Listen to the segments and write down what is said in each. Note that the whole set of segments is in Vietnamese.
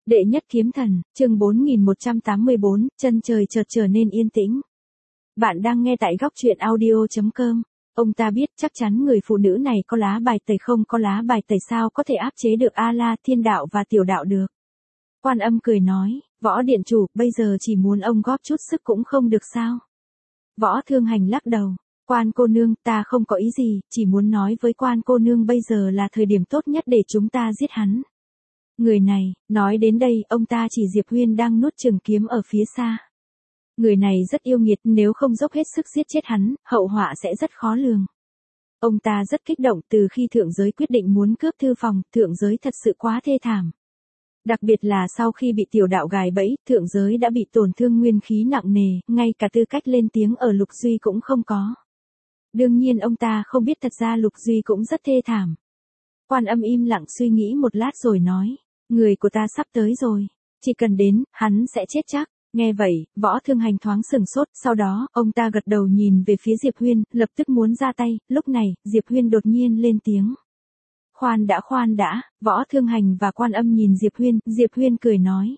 Đệ nhất kiếm thần, chương 4184, chân trời chợt trở nên yên tĩnh. Bạn đang nghe tại góc truyện audio.com. Ông ta biết chắc chắn người phụ nữ này có lá bài tẩy, không có lá bài tẩy sao có thể áp chế được A-la, thiên đạo và tiểu đạo được. Quan Âm cười nói, Võ điện chủ, bây giờ chỉ muốn ông góp chút sức cũng không được sao? Võ Thương Hành lắc đầu, Quan cô nương, ta không có ý gì, chỉ muốn nói với Quan cô nương bây giờ là thời điểm tốt nhất để chúng ta giết hắn. Người này, nói đến đây, ông ta chỉ Diệp Huyên đang nuốt trường kiếm ở phía xa. Người này rất yêu nghiệt, nếu không dốc hết sức giết chết hắn, hậu họa sẽ rất khó lường. Ông ta rất kích động từ khi thượng giới quyết định muốn cướp thư phòng, thượng giới thật sự quá thê thảm. Đặc biệt là sau khi bị tiểu đạo gài bẫy, thượng giới đã bị tổn thương nguyên khí nặng nề, ngay cả tư cách lên tiếng ở Lục Duy cũng không có. Đương nhiên ông ta không biết thật ra Lục Duy cũng rất thê thảm. Quan Âm im lặng suy nghĩ một lát rồi nói, người của ta sắp tới rồi, chỉ cần đến, hắn sẽ chết chắc. Nghe vậy, Võ Thương Hành thoáng sửng sốt, sau đó, ông ta gật đầu nhìn về phía Diệp Huyên, lập tức muốn ra tay, lúc này, Diệp Huyên đột nhiên lên tiếng. Khoan đã, Võ Thương Hành và Quan Âm nhìn Diệp Huyên cười nói.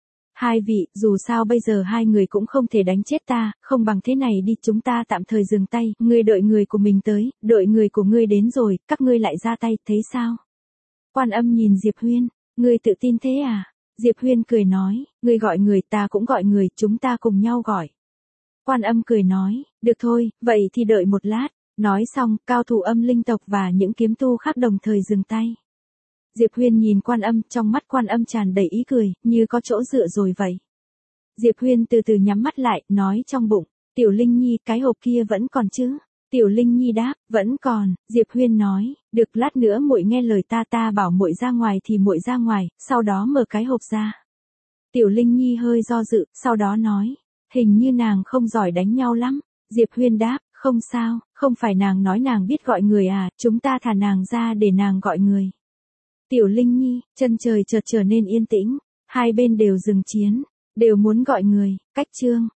Hai vị, dù sao bây giờ hai người cũng không thể đánh chết ta, không bằng thế này đi, chúng ta tạm thời dừng tay, ngươi đợi người của mình tới, đợi người của ngươi đến rồi, các ngươi lại ra tay, thấy sao? Quan Âm nhìn Diệp Huyên, ngươi tự tin thế à? Diệp Huyên cười nói, ngươi gọi người, ta cũng gọi người, chúng ta cùng nhau gọi. Quan Âm cười nói, được thôi, vậy thì đợi một lát. Nói xong, cao thủ Âm Linh tộc và những kiếm tu khác đồng thời dừng tay. Diệp Huyên nhìn Quan Âm, trong mắt Quan Âm tràn đầy ý cười, như có chỗ dựa rồi vậy. Diệp Huyên từ từ nhắm mắt lại, nói trong bụng, Tiểu Linh Nhi, cái hộp kia vẫn còn chứ? Tiểu Linh Nhi đáp, vẫn còn. Diệp Huyên nói, được, lát nữa muội nghe lời ta bảo muội ra ngoài thì muội ra ngoài, sau đó mở cái hộp ra. Tiểu Linh Nhi hơi do dự, sau đó nói, hình như nàng không giỏi đánh nhau lắm. Diệp Huyên đáp, không sao, không phải nàng nói nàng biết gọi người à, chúng ta thả nàng ra để nàng gọi người. Tiểu Linh Nhi, chân trời chợt trở nên yên tĩnh, hai bên đều dừng chiến, đều muốn gọi người, cách chương.